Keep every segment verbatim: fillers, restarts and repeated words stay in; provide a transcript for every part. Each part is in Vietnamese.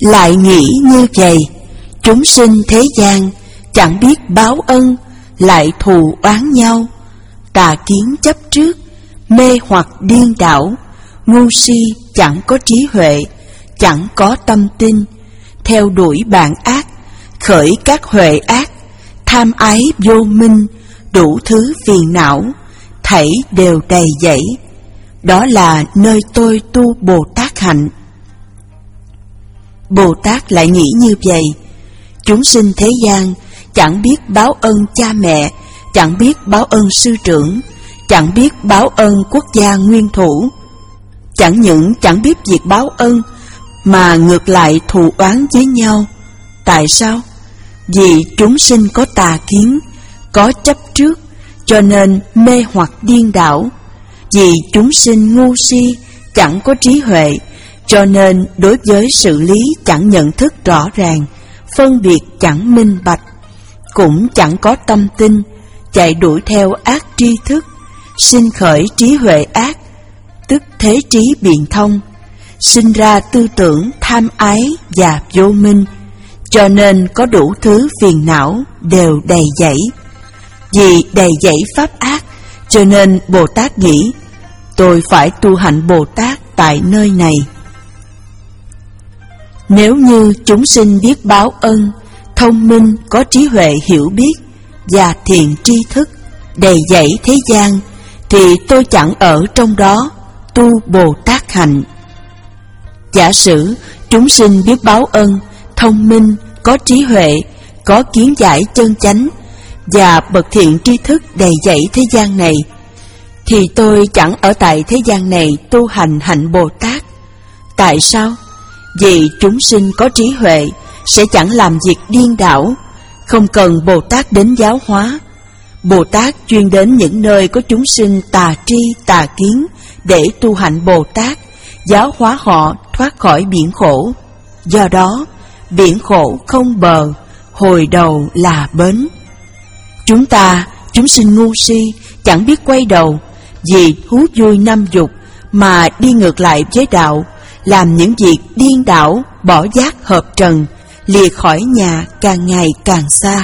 Lại nghĩ như vậy, chúng sinh thế gian chẳng biết báo ân, lại thù oán nhau, tà kiến chấp trước, mê hoặc điên đảo, ngu si chẳng có trí huệ, chẳng có tâm tin, theo đuổi bạn ác, khởi các huệ ác, tham ái vô minh, đủ thứ phiền não, thảy đều đầy dẫy. Đó là nơi tôi tu Bồ Tát hạnh. Bồ Tát lại nghĩ như vậy, chúng sinh thế gian chẳng biết báo ân cha mẹ, chẳng biết báo ân sư trưởng, chẳng biết báo ân quốc gia nguyên thủ. Chẳng những chẳng biết việc báo ân, mà ngược lại thù oán với nhau. Tại sao? Vì chúng sinh có tà kiến, có chấp trước, cho nên mê hoặc điên đảo. Vì chúng sinh ngu si, chẳng có trí huệ, cho nên đối với sự lý chẳng nhận thức rõ ràng, phân biệt chẳng minh bạch, cũng chẳng có tâm tin, chạy đuổi theo ác tri thức, sinh khởi trí huệ ác, tức thế trí biện thông, sinh ra tư tưởng tham ái và vô minh, cho nên có đủ thứ phiền não đều đầy dẫy. Vì đầy dẫy pháp ác, cho nên Bồ Tát nghĩ, tôi phải tu hạnh Bồ Tát tại nơi này. Nếu như chúng sinh biết báo ân, thông minh, có trí huệ hiểu biết và thiện tri thức, đầy dẫy thế gian, thì tôi chẳng ở trong đó tu Bồ Tát hạnh. Giả sử chúng sinh biết báo ân, thông minh, có trí huệ, có kiến giải chân chánh và bậc thiện tri thức đầy dẫy thế gian này, thì tôi chẳng ở tại thế gian này tu hành hạnh Bồ Tát. Tại sao? Vì chúng sinh có trí huệ sẽ chẳng làm việc điên đảo, không cần Bồ Tát đến giáo hóa. Bồ Tát chuyên đến những nơi có chúng sinh tà tri, tà kiến để tu hạnh Bồ Tát, giáo hóa họ thoát khỏi biển khổ. Do đó, biển khổ không bờ, hồi đầu là bến. Chúng ta, chúng sinh ngu si, chẳng biết quay đầu, vì thú vui năm dục mà đi ngược lại với đạo, làm những việc điên đảo, bỏ giác hợp trần, lìa khỏi nhà càng ngày càng xa.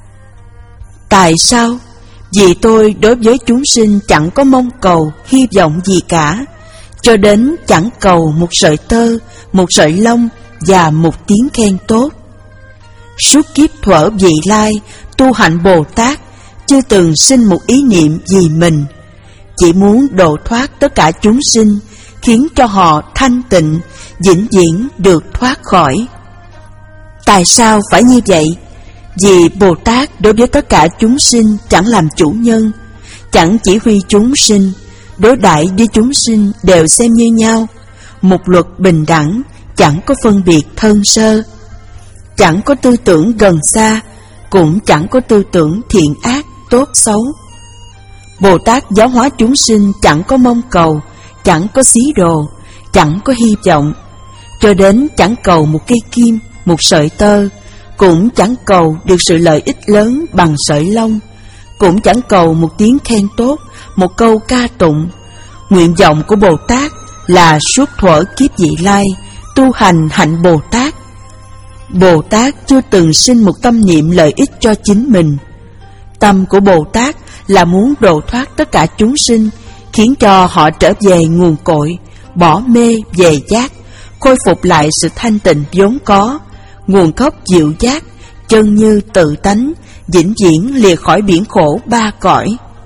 Tại sao? Vì tôi đối với chúng sinh chẳng có mong cầu, hy vọng gì cả, cho đến chẳng cầu một sợi tơ, một sợi lông và một tiếng khen tốt. Suốt kiếp thuở vị lai, tu hạnh Bồ Tát, chưa từng sinh một ý niệm vì mình, chỉ muốn độ thoát tất cả chúng sinh, khiến cho họ thanh tịnh, vĩnh viễn được thoát khỏi. Tại sao phải như vậy? Vì Bồ Tát đối với tất cả chúng sinh chẳng làm chủ nhân, chẳng chỉ huy chúng sinh, đối đãi với chúng sinh đều xem như nhau, một luật bình đẳng, chẳng có phân biệt thân sơ, chẳng có tư tưởng gần xa, cũng chẳng có tư tưởng thiện ác, tốt xấu. Bồ Tát giáo hóa chúng sinh chẳng có mong cầu, chẳng có xí đồ, chẳng có hy vọng, cho đến chẳng cầu một cây kim, một sợi tơ, cũng chẳng cầu được sự lợi ích lớn bằng sợi lông, cũng chẳng cầu một tiếng khen tốt, một câu ca tụng. Nguyện vọng của Bồ Tát là suốt thuở kiếp vị lai, tu hành hạnh Bồ Tát. Bồ Tát chưa từng sinh một tâm niệm lợi ích cho chính mình. Tâm của Bồ Tát là muốn độ thoát tất cả chúng sinh, khiến cho họ trở về nguồn cội, bỏ mê về giác, khôi phục lại sự thanh tịnh vốn có, nguồn gốc diệu giác, chân như tự tánh, vĩnh viễn lìa khỏi biển khổ ba cõi.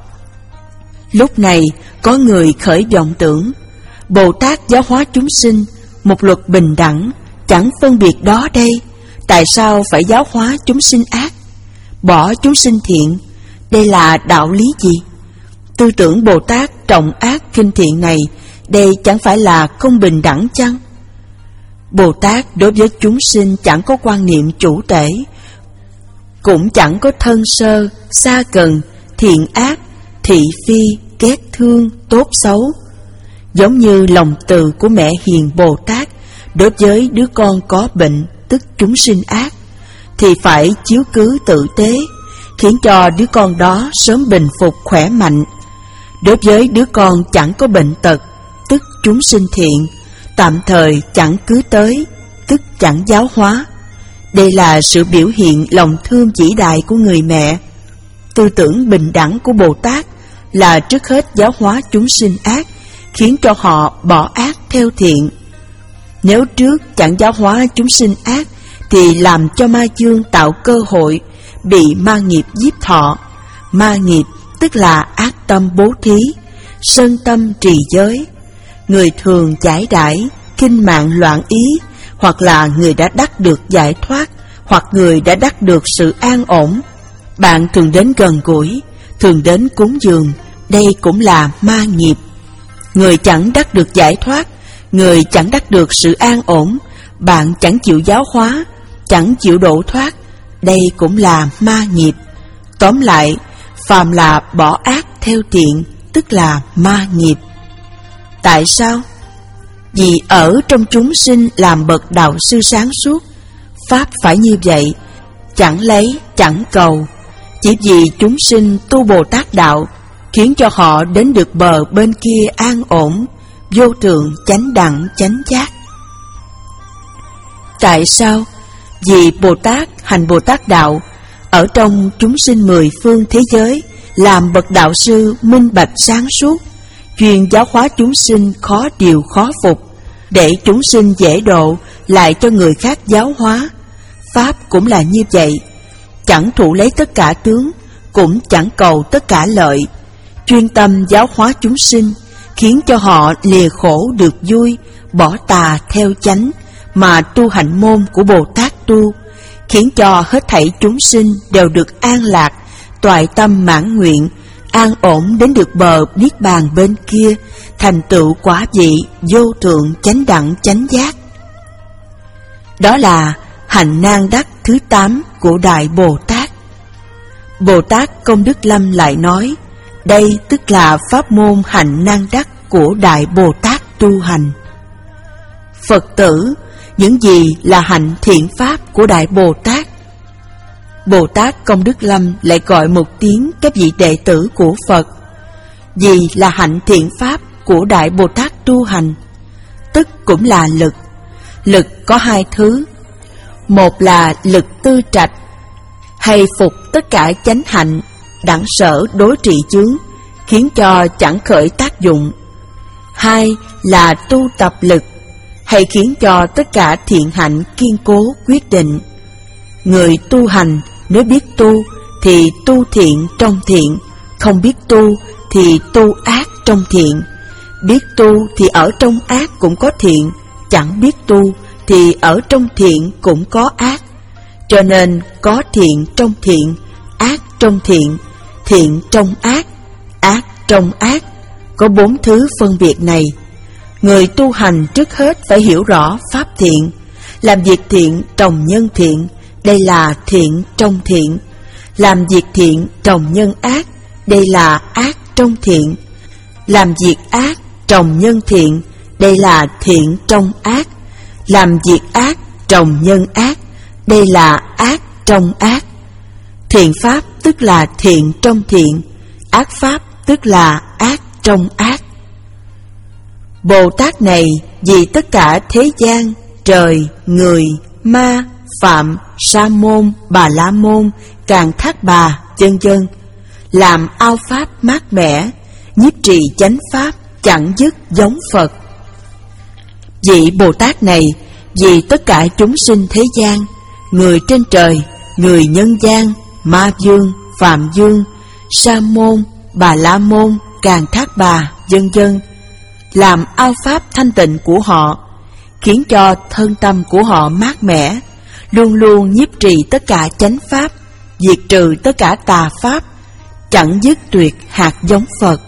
Lúc này có người khởi vọng tưởng, Bồ Tát giáo hóa chúng sinh, một luật bình đẳng, chẳng phân biệt đó đây, tại sao phải giáo hóa chúng sinh ác, bỏ chúng sinh thiện? Đây là đạo lý gì? Tư tưởng Bồ Tát trọng ác khinh thiện này, đây chẳng phải là không bình đẳng chăng? Bồ Tát đối với chúng sinh chẳng có quan niệm chủ tể, cũng chẳng có thân sơ, xa gần, thiện ác, thị phi, ghét thương, tốt xấu. Giống như lòng từ của mẹ hiền Bồ Tát đối với đứa con có bệnh, tức chúng sinh ác, thì phải chiếu cứ tử tế, khiến cho đứa con đó sớm bình phục khỏe mạnh. Đối với đứa con chẳng có bệnh tật, tức chúng sinh thiện, tạm thời chẳng cứ tới, tức chẳng giáo hóa. Đây là sự biểu hiện lòng thương vĩ đại của người mẹ. Tư tưởng bình đẳng của Bồ Tát là trước hết giáo hóa chúng sinh ác, khiến cho họ bỏ ác theo thiện. Nếu trước chẳng giáo hóa chúng sinh ác, thì làm cho ma dương tạo cơ hội bị ma nghiệp giết thọ. Ma nghiệp tức là ác tâm bố thí, sân tâm trì giới. Người thường giải đãi, kinh mạng loạn ý, hoặc là người đã đắc được giải thoát, hoặc người đã đắc được sự an ổn. Bạn thường đến gần gũi, thường đến cúng dường, đây cũng là ma nghiệp. Người chẳng đắc được giải thoát, người chẳng đắc được sự an ổn, bạn chẳng chịu giáo hóa, chẳng chịu độ thoát, đây cũng là ma nghiệp. Tóm lại, phàm là bỏ ác theo thiện, tức là ma nghiệp. Tại sao? Vì ở trong chúng sinh làm bậc đạo sư sáng suốt, pháp phải như vậy, chẳng lấy, chẳng cầu. Chỉ vì chúng sinh tu Bồ Tát đạo, khiến cho họ đến được bờ bên kia an ổn, vô thượng chánh đẳng chánh giác. Tại sao? Vì Bồ Tát hành Bồ Tát đạo, ở trong chúng sinh mười phương thế giới, làm bậc đạo sư minh bạch sáng suốt, chuyên giáo hóa chúng sinh khó điều khó phục, để chúng sinh dễ độ, lại cho người khác giáo hóa. Pháp cũng là như vậy, chẳng thụ lấy tất cả tướng, cũng chẳng cầu tất cả lợi, chuyên tâm giáo hóa chúng sinh, khiến cho họ lìa khổ được vui, bỏ tà theo chánh, mà tu hạnh môn của Bồ Tát tu, khiến cho hết thảy chúng sinh đều được an lạc, toại tâm mãn nguyện, an ổn đến được bờ niết bàn bên kia, thành tựu quả vị vô thượng chánh đẳng chánh giác. Đó là hạnh nan đắc thứ tám của Đại Bồ Tát. Bồ Tát Công Đức Lâm lại nói, đây tức là pháp môn hạnh nan đắc của Đại Bồ Tát tu hành. Phật tử, những gì là hạnh thiện pháp của Đại Bồ Tát? Bồ Tát Công Đức Lâm lại gọi một tiếng các vị đệ tử của Phật. Vì là hạnh thiện pháp của Đại Bồ Tát tu hành, tức cũng là lực. Lực có hai thứ. Một là lực tư trạch, hay phục tất cả chánh hạnh, đẳng sở đối trị chướng, khiến cho chẳng khởi tác dụng. Hai là tu tập lực, hay khiến cho tất cả thiện hạnh kiên cố quyết định. Người tu hành nếu biết tu thì tu thiện trong thiện, không biết tu thì tu ác trong thiện. Biết tu thì ở trong ác cũng có thiện, chẳng biết tu thì ở trong thiện cũng có ác. Cho nên có thiện trong thiện, ác trong thiện, thiện trong ác, ác trong ác. Có bốn thứ phân biệt này. Người tu hành trước hết phải hiểu rõ pháp thiện. Làm việc thiện trồng nhân thiện, đây là thiện trong thiện. Làm việc thiện trồng nhân ác, đây là ác trong thiện. Làm việc ác trồng nhân thiện, đây là thiện trong ác. Làm việc ác trồng nhân ác, đây là ác trong ác. Thiện pháp tức là thiện trong thiện, ác pháp tức là ác trong ác. Bồ Tát này vì tất cả thế gian, trời, người, ma, phạm, sa môn, bà la môn, càn thác bà, vân vân, làm ao pháp mát mẻ, nhiếp trì chánh pháp, chẳng dứt giống Phật. Vị Bồ Tát này vì tất cả chúng sinh thế gian, người trên trời, người nhân gian, ma dương, phạm dương, sa môn, bà la môn, càn thác bà, vân vân, làm ao pháp thanh tịnh của họ, khiến cho thân tâm của họ mát mẻ, luôn luôn nhiếp trì tất cả chánh pháp, diệt trừ tất cả tà pháp, chẳng dứt tuyệt hạt giống Phật.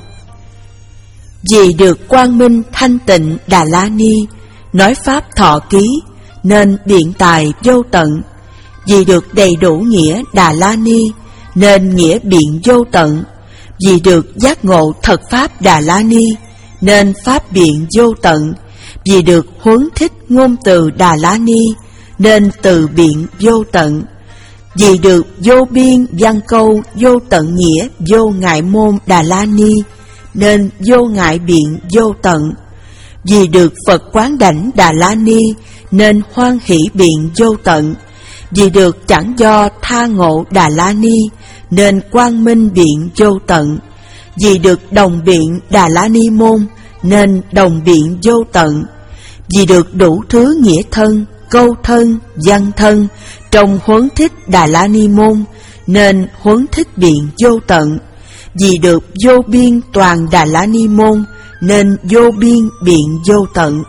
Vì được quang minh thanh tịnh Đà La Ni nói pháp thọ ký, nên biện tài vô tận. Vì được đầy đủ nghĩa Đà La Ni, nên nghĩa biện vô tận. Vì được giác ngộ thật pháp Đà La Ni, nên pháp biện vô tận. Vì được huấn thích ngôn từ Đà La Ni, nên từ biện vô tận. Vì được vô biên văn câu vô tận nghĩa vô ngại môn Đà La Ni, nên vô ngại biện vô tận. Vì được Phật quán đảnh Đà La Ni, nên hoan hỷ biện vô tận. Vì được chẳng do tha ngộ Đà La Ni, nên quang minh biện vô tận. Vì được đồng biện Đà La Ni môn, nên đồng biện vô tận. Vì được đủ thứ nghĩa thân, câu thân, văn thân trong huấn thích Đà La Ni môn, nên huấn thích biện vô tận. Vì được vô biên toàn Đà La Ni môn, nên vô biên biện vô tận.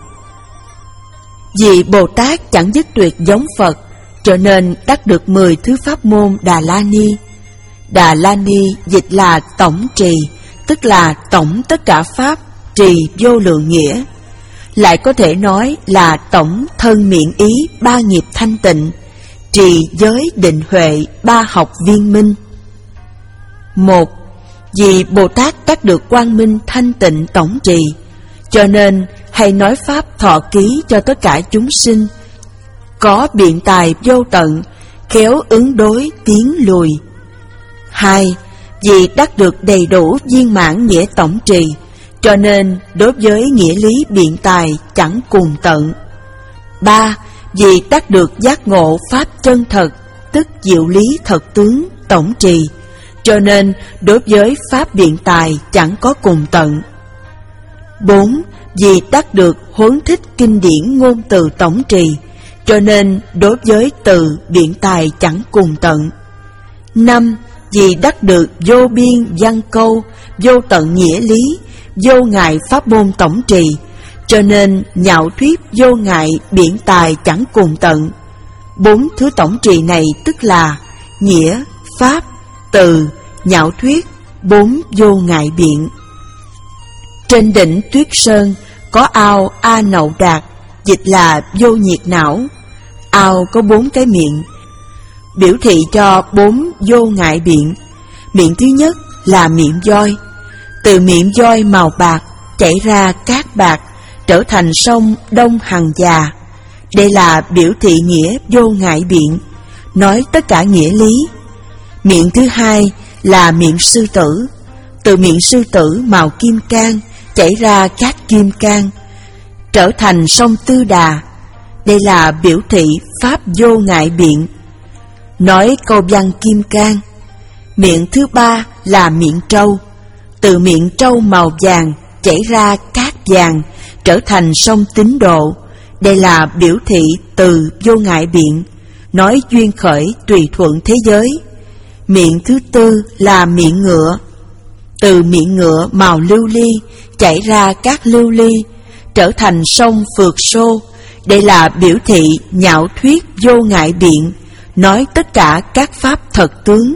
Vì Bồ Tát chẳng dứt tuyệt giống Phật, cho nên đắc được mười thứ pháp môn Đà La Ni. Đà La Ni dịch là tổng trì, tức là tổng tất cả pháp, trì vô lượng nghĩa. Lại có thể nói là tổng thân miệng ý ba nghiệp thanh tịnh, trì giới định huệ ba học viên minh. Một, vì Bồ Tát đắc được quang minh thanh tịnh tổng trì, cho nên hay nói pháp thọ ký cho tất cả chúng sinh, có biện tài vô tận, khéo ứng đối tiến lùi. Hai, vì đắc được đầy đủ viên mãn nghĩa tổng trì, cho nên đối với nghĩa lý biện tài chẳng cùng tận. Ba, vì đắc được giác ngộ pháp chân thật, tức diệu lý thật tướng tổng trì, cho nên đối với pháp biện tài chẳng có cùng tận. Bốn, vì đắc được huấn thích kinh điển ngôn từ tổng trì, cho nên đối với từ biện tài chẳng cùng tận. Năm, vì đắc được vô biên văn câu, vô tận nghĩa lý, vô ngại pháp môn tổng trì, cho nên nhạo thuyết vô ngại biện tài chẳng cùng tận. Bốn thứ tổng trì này tức là nghĩa, pháp, từ, nhạo thuyết, bốn vô ngại biện. Trên đỉnh Tuyết Sơn có ao A Nậu Đạt, dịch là vô nhiệt não. Ao có bốn cái miệng, biểu thị cho bốn vô ngại biện. Miệng thứ nhất là miệng voi. Từ miệng voi màu bạc chảy ra cát bạc, trở thành sông Đông Hằng Già. Đây là biểu thị nghĩa vô ngại biện, nói tất cả nghĩa lý. Miệng thứ hai là miệng sư tử. Từ miệng sư tử màu kim cang chảy ra cát kim cang, trở thành sông Tư Đà. Đây là biểu thị pháp vô ngại biện, nói câu văn kim cang. Miệng thứ ba là miệng trâu. Từ miệng trâu màu vàng chảy ra cát vàng, trở thành sông Tín Độ. Đây là biểu thị từ vô ngại biện, nói duyên khởi tùy thuận thế giới. Miệng thứ tư là miệng ngựa. Từ miệng ngựa màu lưu ly chảy ra các lưu ly, trở thành sông Phượt Xô. Đây là biểu thị nhạo thuyết vô ngại biện, nói tất cả các pháp thật tướng.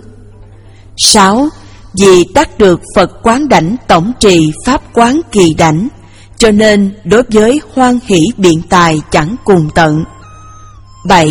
Sáu, vì đắc được Phật quán đảnh tổng trì pháp quán kỳ đảnh, cho nên đối với hoan hỷ biện tài chẳng cùng tận. Bảy,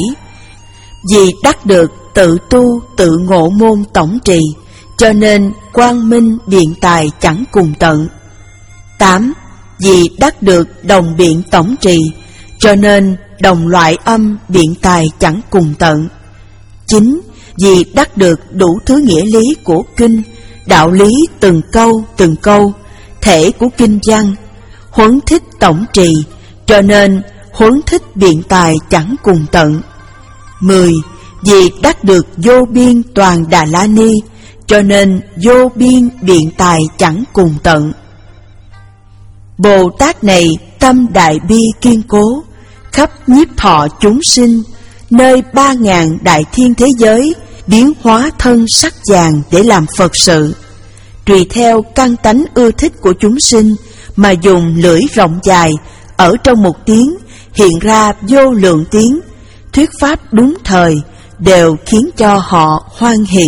vì đắc được tự tu tự ngộ môn tổng trì, cho nên quang minh biện tài chẳng cùng tận. Tám, vì đắc được đồng biện tổng trì, cho nên đồng loại âm biện tài chẳng cùng tận. Chín, vì đắc được đủ thứ nghĩa lý của kinh, đạo lý từng câu từng câu, thể của kinh văn, huấn thích tổng trì, cho nên huấn thích biện tài chẳng cùng tận. Mười, vì đắc được vô biên toàn Đà La Ni, cho nên vô biên biện tài chẳng cùng tận. Bồ Tát này tâm đại bi kiên cố, khắp nhiếp thọ chúng sinh, nơi ba ngàn đại thiên thế giới, biến hóa thân sắc vàng để làm Phật sự. Tùy theo căn tánh ưa thích của chúng sinh mà dùng lưỡi rộng dài, ở trong một tiếng hiện ra vô lượng tiếng, thuyết pháp đúng thời, đều khiến cho họ hoan hỷ.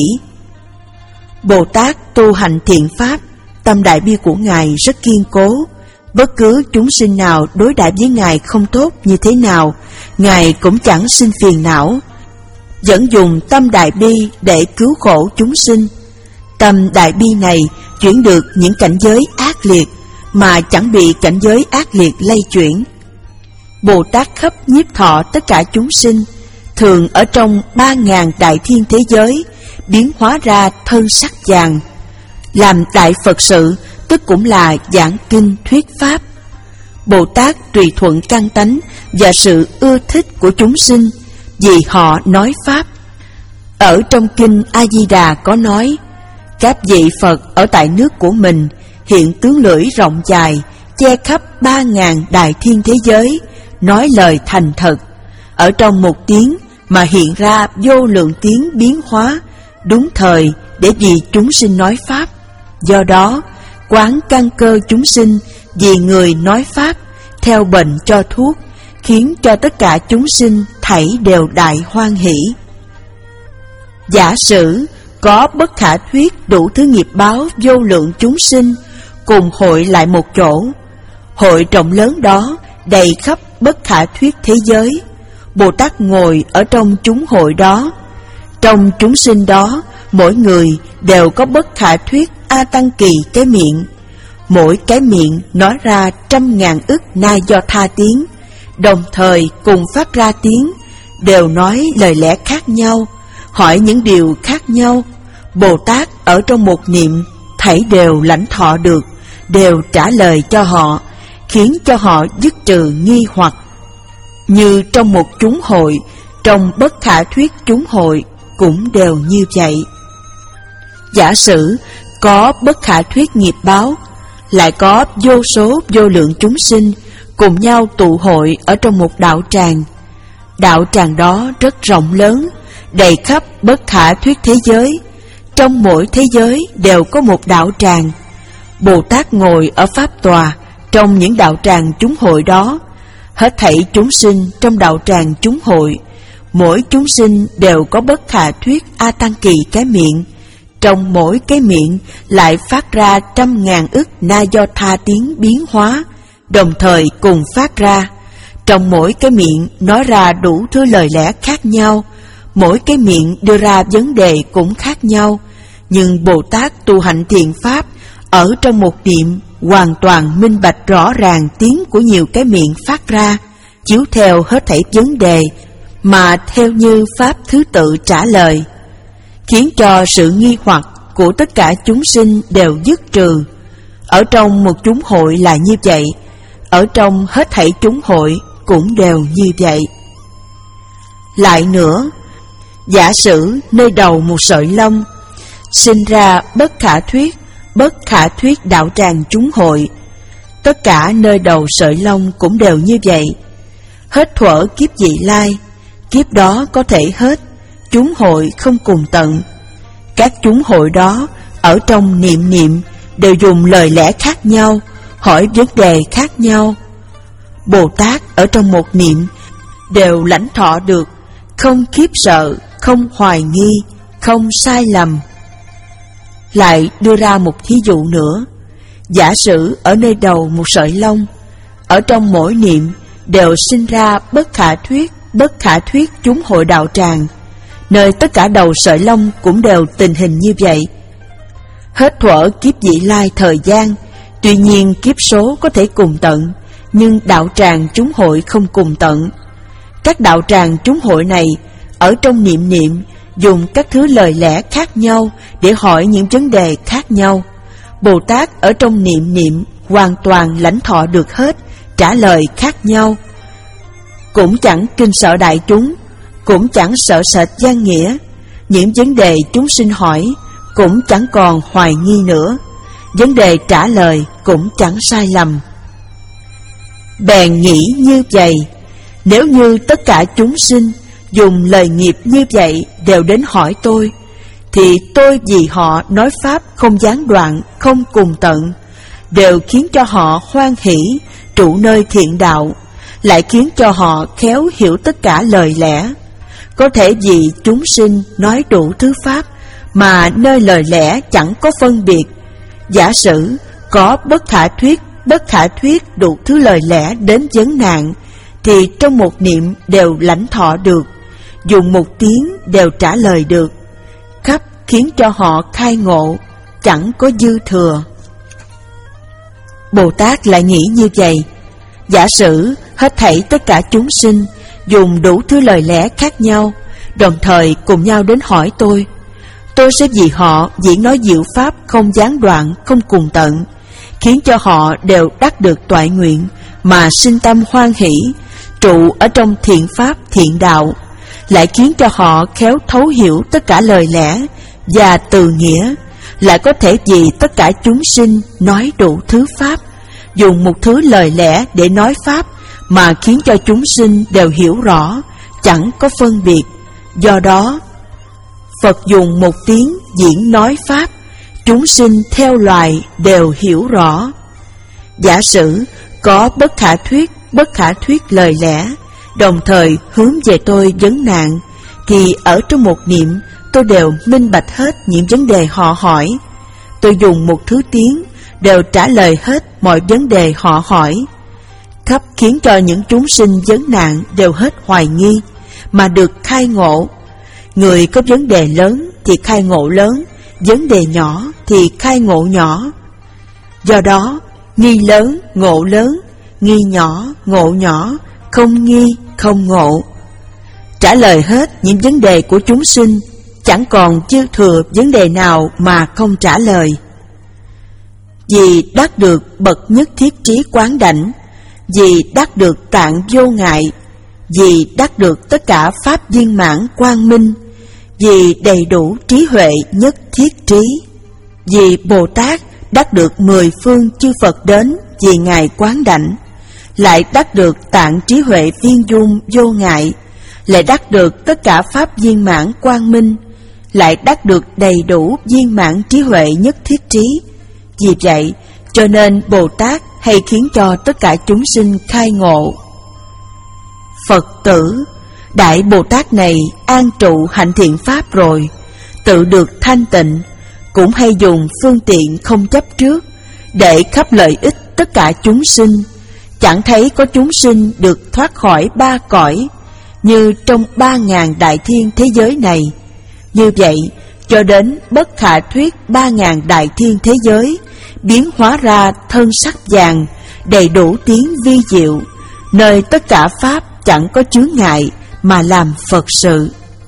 Bồ Tát tu hành thiện pháp, tâm đại bi của Ngài rất kiên cố. Bất cứ chúng sinh nào đối đãi với Ngài không tốt như thế nào, Ngài cũng chẳng sinh phiền não, vẫn dùng tâm đại bi để cứu khổ chúng sinh. Tâm đại bi này chuyển được những cảnh giới ác liệt, mà chẳng bị cảnh giới ác liệt lay chuyển. Bồ Tát khắp nhiếp thọ tất cả chúng sinh, thường ở trong ba ngàn đại thiên thế giới, biến hóa ra thân sắc vàng, làm đại Phật sự, tức cũng là giảng kinh thuyết pháp. Bồ Tát tùy thuận căn tánh và sự ưa thích của chúng sinh, vì họ nói Pháp. Ở trong Kinh A-di-đà có nói, các vị Phật ở tại nước của mình hiện tướng lưỡi rộng dài, che khắp ba ngàn đại thiên thế giới, nói lời thành thật. Ở trong một tiếng mà hiện ra vô lượng tiếng biến hóa, đúng thời để vì chúng sinh nói Pháp. Do đó, quán căn cơ chúng sinh vì người nói Pháp, theo bệnh cho thuốc, khiến cho tất cả chúng sinh thảy đều đại hoan hỷ. Giả sử có bất khả thuyết đủ thứ nghiệp báo vô lượng chúng sinh cùng hội lại một chỗ, hội rộng lớn đó đầy khắp bất khả thuyết thế giới. Bồ Tát ngồi ở trong chúng hội đó. Trong chúng sinh đó, mỗi người đều có bất khả thuyết A Tăng Kỳ cái miệng. Mỗi cái miệng nói ra trăm ngàn ức na do tha tiếng, đồng thời cùng phát ra tiếng, đều nói lời lẽ khác nhau, hỏi những điều khác nhau. Bồ Tát ở trong một niệm thảy đều lãnh thọ được, đều trả lời cho họ, khiến cho họ dứt trừ nghi hoặc. Như trong một chúng hội, trong bất khả thuyết chúng hội cũng đều như vậy. Giả sử có bất khả thuyết nghiệp báo, lại có vô số vô lượng chúng sinh cùng nhau tụ hội ở trong một đạo tràng. Đạo tràng đó rất rộng lớn, đầy khắp bất khả thuyết thế giới. Trong mỗi thế giới đều có một đạo tràng. Bồ Tát ngồi ở pháp tòa trong những đạo tràng chúng hội đó. Hết thảy chúng sinh trong đạo tràng chúng hội, mỗi chúng sinh đều có bất khả thuyết A Tăng Kỳ cái miệng. Trong mỗi cái miệng lại phát ra trăm ngàn ức na do tha tiếng biến hóa, đồng thời cùng phát ra. Trong mỗi cái miệng nói ra đủ thứ lời lẽ khác nhau, mỗi cái miệng đưa ra vấn đề cũng khác nhau. Nhưng Bồ Tát tu hành thiện pháp ở trong một niệm hoàn toàn minh bạch rõ ràng tiếng của nhiều cái miệng phát ra, chiếu theo hết thảy vấn đề mà theo như pháp thứ tự trả lời, khiến cho sự nghi hoặc của tất cả chúng sinh đều dứt trừ. Ở trong một chúng hội là như vậy, ở trong hết thảy chúng hội cũng đều như vậy. Lại nữa, giả sử nơi đầu một sợi lông sinh ra bất khả thuyết, bất khả thuyết đạo tràng chúng hội, tất cả nơi đầu sợi lông cũng đều như vậy. Hết thuở kiếp vị lai, kiếp đó có thể hết, chúng hội không cùng tận. Các chúng hội đó ở trong niệm niệm đều dùng lời lẽ khác nhau, hỏi vấn đề khác nhau. Bồ Tát ở trong một niệm đều lãnh thọ được, không khiếp sợ, không hoài nghi, không sai lầm. Lại đưa ra một thí dụ nữa. Giả sử ở nơi đầu một sợi lông, ở trong mỗi niệm đều sinh ra bất khả thuyết, bất khả thuyết chúng hội đạo tràng, nơi tất cả đầu sợi lông cũng đều tình hình như vậy. Hết thuở kiếp vị lai thời gian, tuy nhiên kiếp số có thể cùng tận, nhưng đạo tràng chúng hội không cùng tận. Các đạo tràng chúng hội này ở trong niệm niệm dùng các thứ lời lẽ khác nhau để hỏi những vấn đề khác nhau. Bồ Tát ở trong niệm niệm hoàn toàn lãnh thọ được hết, trả lời khác nhau. Cũng chẳng kinh sợ đại chúng, cũng chẳng sợ sệt gian nghĩa. Những vấn đề chúng sinh hỏi cũng chẳng còn hoài nghi nữa, vấn đề trả lời cũng chẳng sai lầm. Bèn nghĩ như vậy, nếu như tất cả chúng sinh dùng lời nghiệp như vậy đều đến hỏi tôi, thì tôi vì họ nói pháp không gián đoạn, không cùng tận, đều khiến cho họ hoan hỷ, trụ nơi thiện đạo, lại khiến cho họ khéo hiểu tất cả lời lẽ. Có thể vì chúng sinh nói đủ thứ pháp, mà nơi lời lẽ chẳng có phân biệt. Giả sử có bất khả thuyết, bất khả thuyết đủ thứ lời lẽ đến vấn nạn, thì trong một niệm đều lãnh thọ được, dùng một tiếng đều trả lời được, khắp khiến cho họ khai ngộ, chẳng có dư thừa. Bồ Tát lại nghĩ như vậy. Giả sử hết thảy tất cả chúng sinh dùng đủ thứ lời lẽ khác nhau, đồng thời cùng nhau đến hỏi tôi, tôi sẽ vì họ diễn nói diệu pháp không gián đoạn, không cùng tận, khiến cho họ đều đắc được toại nguyện, mà sinh tâm hoan hỷ, trụ ở trong thiện pháp thiện đạo, lại khiến cho họ khéo thấu hiểu tất cả lời lẽ và từ nghĩa, lại có thể vì tất cả chúng sinh nói đủ thứ pháp, dùng một thứ lời lẽ để nói pháp mà khiến cho chúng sinh đều hiểu rõ, chẳng có phân biệt. Do đó, Phật dùng một tiếng diễn nói pháp, chúng sinh theo loài đều hiểu rõ. Giả sử có bất khả thuyết, bất khả thuyết lời lẽ, đồng thời hướng về tôi vấn nạn, thì ở trong một niệm tôi đều minh bạch hết những vấn đề họ hỏi. Tôi dùng một thứ tiếng đều trả lời hết mọi vấn đề họ hỏi, khắp khiến cho những chúng sinh vấn nạn đều hết hoài nghi mà được khai ngộ. Người có vấn đề lớn thì khai ngộ lớn, vấn đề nhỏ thì khai ngộ nhỏ. Do đó, nghi lớn, ngộ lớn, nghi nhỏ, ngộ nhỏ, không nghi, không ngộ. Trả lời hết những vấn đề của chúng sinh, chẳng còn dư thừa vấn đề nào mà không trả lời. Vì đắc được bậc nhất thiết trí quán đảnh, vì đắc được tạng vô ngại, vì đắc được tất cả pháp viên mãn quang minh, vì đầy đủ trí huệ nhất thiết trí, vì Bồ Tát đắc được mười phương chư Phật đến vì Ngài quán đảnh, lại đắc được tạng trí huệ viên dung vô ngại, lại đắc được tất cả pháp viên mãn quang minh, lại đắc được đầy đủ viên mãn trí huệ nhất thiết trí. Vì vậy, cho nên Bồ Tát hay khiến cho tất cả chúng sinh khai ngộ. Phật tử, Đại Bồ Tát này an trụ hạnh thiện pháp rồi, tự được thanh tịnh, cũng hay dùng phương tiện không chấp trước, để khắp lợi ích tất cả chúng sinh. Chẳng thấy có chúng sinh được thoát khỏi ba cõi, như trong ba ngàn đại thiên thế giới này. Như vậy, cho đến bất khả thuyết ba ngàn đại thiên thế giới, biến hóa ra thân sắc vàng, đầy đủ tiếng vi diệu, nơi tất cả pháp chẳng có chướng ngại mà làm Phật sự.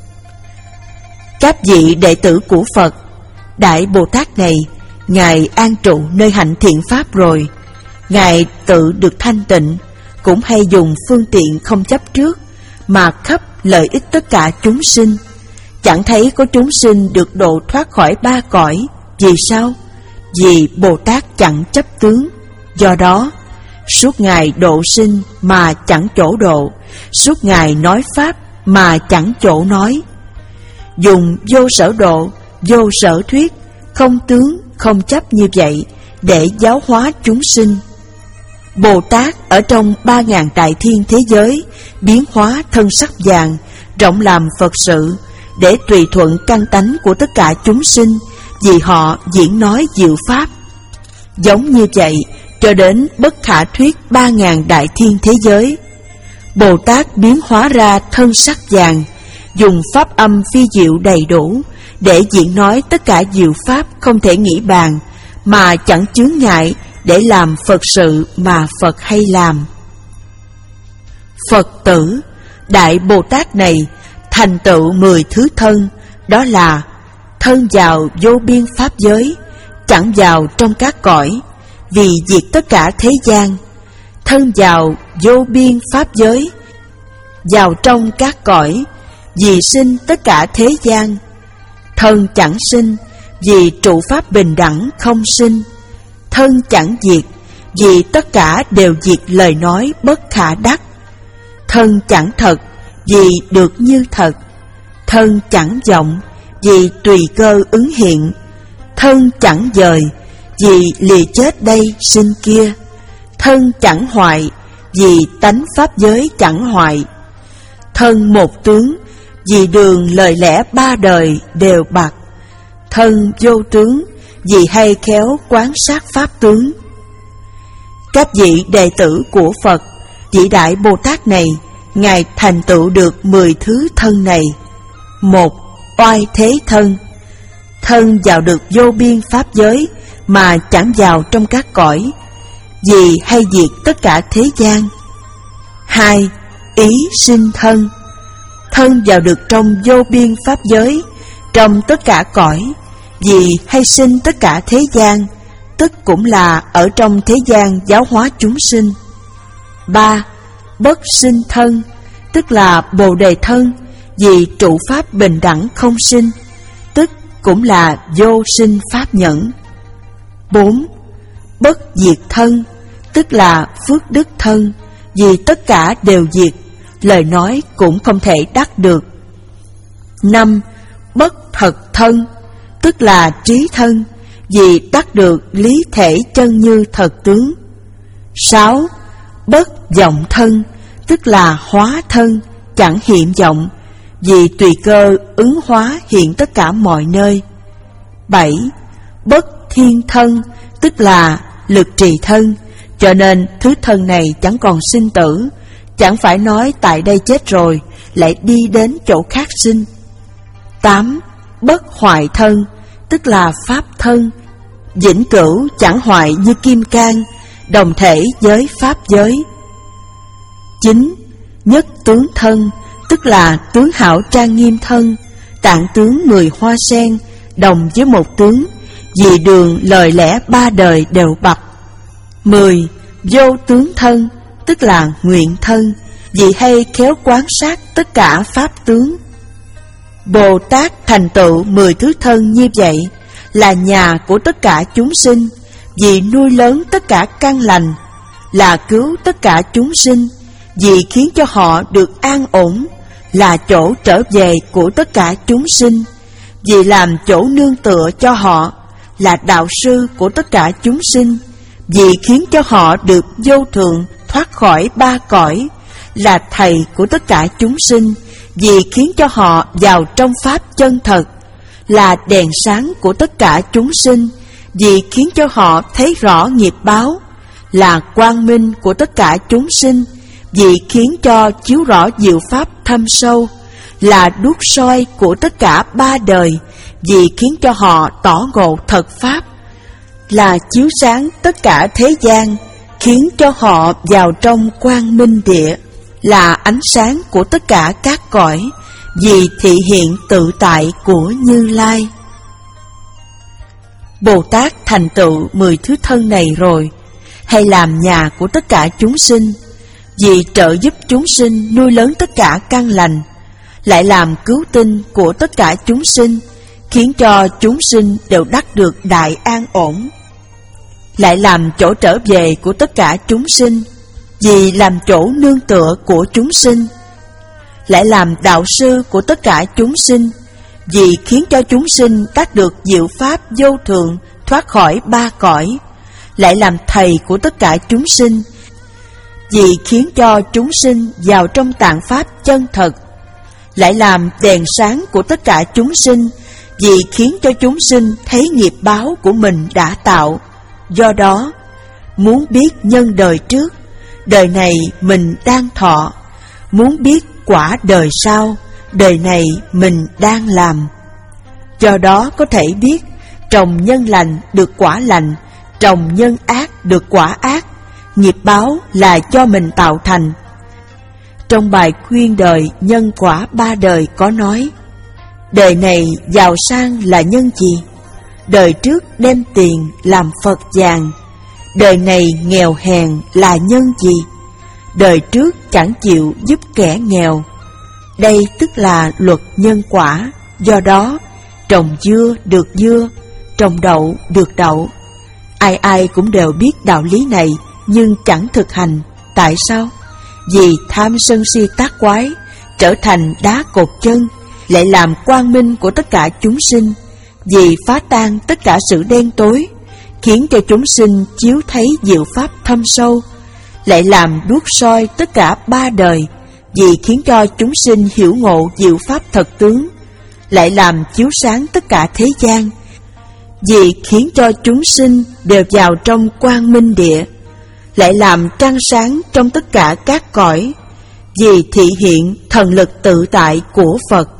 Các vị đệ tử của Phật, Đại Bồ Tát này, Ngài an trụ nơi hạnh thiện pháp rồi, Ngài tự được thanh tịnh, cũng hay dùng phương tiện không chấp trước, mà khắp lợi ích tất cả chúng sinh. Chẳng thấy có chúng sinh được độ thoát khỏi ba cõi. Vì sao? Vì Bồ Tát chẳng chấp tướng. Do đó, suốt Ngài độ sinh mà chẳng chỗ độ, suốt Ngài nói pháp mà chẳng chỗ nói. Dùng vô sở độ, vô sở thuyết, không tướng, không chấp như vậy để giáo hóa chúng sinh. Bồ Tát ở trong ba ngàn đại thiên thế giới biến hóa thân sắc vàng, rộng làm Phật sự, để tùy thuận căn tánh của tất cả chúng sinh, vì họ diễn nói diệu pháp. Giống như vậy, cho đến bất khả thuyết ba ngàn đại thiên thế giới, Bồ Tát biến hóa ra thân sắc vàng, dùng pháp âm phi diệu đầy đủ, để diễn nói tất cả diệu pháp không thể nghĩ bàn, mà chẳng chướng ngại để làm Phật sự mà Phật hay làm. Phật tử, Đại Bồ Tát này thành tựu mười thứ thân, đó là thân vào vô biên pháp giới, chẳng vào trong các cõi, vì diệt tất cả thế gian. Thân vào vô biên pháp giới, vào trong các cõi, vì sinh tất cả thế gian. Thân chẳng sinh, vì trụ pháp bình đẳng không sinh. Thân chẳng diệt, vì tất cả đều diệt lời nói bất khả đắc. Thân chẳng thật, vì được như thật. Thân chẳng vọng, vì tùy cơ ứng hiện. Thân chẳng dời, vì lìa chết đây sinh kia. Thân chẳng hoại, vì tánh pháp giới chẳng hoại. Thân một tướng, vì đường lời lẽ ba đời đều bạc. Thân vô tướng, vì hay khéo quán sát pháp tướng. Các vị đệ tử của Phật, vị Đại Bồ Tát này, Ngài thành tựu được mười thứ thân này. Một, oai thế thân. Thân vào được vô biên pháp giới, mà chẳng vào trong các cõi, vì hay diệt tất cả thế gian. Hai, ý sinh thân. Thân vào được trong vô biên pháp giới, trong tất cả cõi, vì hay sinh tất cả thế gian, tức cũng là ở trong thế gian giáo hóa chúng sinh. Ba, bất sinh thân, tức là Bồ Đề thân, vì trụ pháp bình đẳng không sinh, tức cũng là vô sinh pháp nhẫn. Bốn, bất diệt thân, tức là phước đức thân, vì tất cả đều diệt, lời nói cũng không thể đắc được. Năm, bất thật thân, tức là trí thân, vì đắc được lý thể chân như thật tướng. Sáu, bất vọng thân, tức là hóa thân, chẳng hiện vọng, vì tùy cơ ứng hóa hiện tất cả mọi nơi. Bảy, bất thiên thân, tức là lực trì thân, cho nên thứ thân này chẳng còn sinh tử, chẳng phải nói tại đây chết rồi lại đi đến chỗ khác sinh. Tám, bất hoại thân, tức là pháp thân, vĩnh cửu chẳng hoại như kim cang, đồng thể với pháp giới. Chín, nhất tướng thân, tức là tướng hảo trang nghiêm thân, tạng tướng mười hoa sen, đồng với một tướng, vì đường lời lẽ ba đời đều bập. Mười, vô tướng thân, tức là nguyện thân, vì hay khéo quán sát tất cả pháp tướng. Bồ Tát thành tựu mười thứ thân như vậy, là nhà của tất cả chúng sinh, vì nuôi lớn tất cả căn lành, là cứu tất cả chúng sinh, vì khiến cho họ được an ổn, là chỗ trở về của tất cả chúng sinh, vì làm chỗ nương tựa cho họ, là đạo sư của tất cả chúng sinh, vì khiến cho họ được vô thượng thoát khỏi ba cõi, là thầy của tất cả chúng sinh, vì khiến cho họ vào trong pháp chân thật, là đèn sáng của tất cả chúng sinh, vì khiến cho họ thấy rõ nghiệp báo, là quang minh của tất cả chúng sinh, vì khiến cho chiếu rõ diệu pháp thâm sâu, là đuốc soi của tất cả ba đời, vì khiến cho họ tỏ ngộ thật pháp, là chiếu sáng tất cả thế gian, khiến cho họ vào trong quang minh địa, là ánh sáng của tất cả các cõi, vì thị hiện tự tại của Như Lai. Bồ Tát thành tựu mười thứ thân này rồi, hay làm nhà của tất cả chúng sinh, vì trợ giúp chúng sinh nuôi lớn tất cả căn lành, lại làm cứu tinh của tất cả chúng sinh, khiến cho chúng sinh đều đắc được đại an ổn, lại làm chỗ trở về của tất cả chúng sinh, vì làm chỗ nương tựa của chúng sinh, lại làm đạo sư của tất cả chúng sinh, vì khiến cho chúng sinh đắc được diệu pháp vô thượng thoát khỏi ba cõi, lại làm thầy của tất cả chúng sinh, vì khiến cho chúng sinh vào trong tạng pháp chân thật, lại làm đèn sáng của tất cả chúng sinh, vì khiến cho chúng sinh thấy nghiệp báo của mình đã tạo. Do đó, muốn biết nhân đời trước, đời này mình đang thọ, muốn biết quả đời sau, đời này mình đang làm. Do đó có thể biết trồng nhân lành được quả lành, trồng nhân ác được quả ác, nghiệp báo là do mình tạo thành. Trong bài khuyên đời nhân quả ba đời có nói, đời này giàu sang là nhân gì? Đời trước đem tiền làm Phật vàng. Đời này nghèo hèn là nhân gì? Đời trước chẳng chịu giúp kẻ nghèo. Đây tức là luật nhân quả. Do đó, trồng dưa được dưa, trồng đậu được đậu. Ai ai cũng đều biết đạo lý này, nhưng chẳng thực hành. Tại sao? Vì tham sân si tác quái trở thành đá cột chân, lại làm quang minh của tất cả chúng sinh, vì phá tan tất cả sự đen tối, khiến cho chúng sinh chiếu thấy diệu pháp thâm sâu, lại làm đuốc soi tất cả ba đời, vì khiến cho chúng sinh hiểu ngộ diệu pháp thật tướng, lại làm chiếu sáng tất cả thế gian, vì khiến cho chúng sinh đều vào trong quang minh địa, lại làm trăng sáng trong tất cả các cõi, vì thị hiện thần lực tự tại của Phật.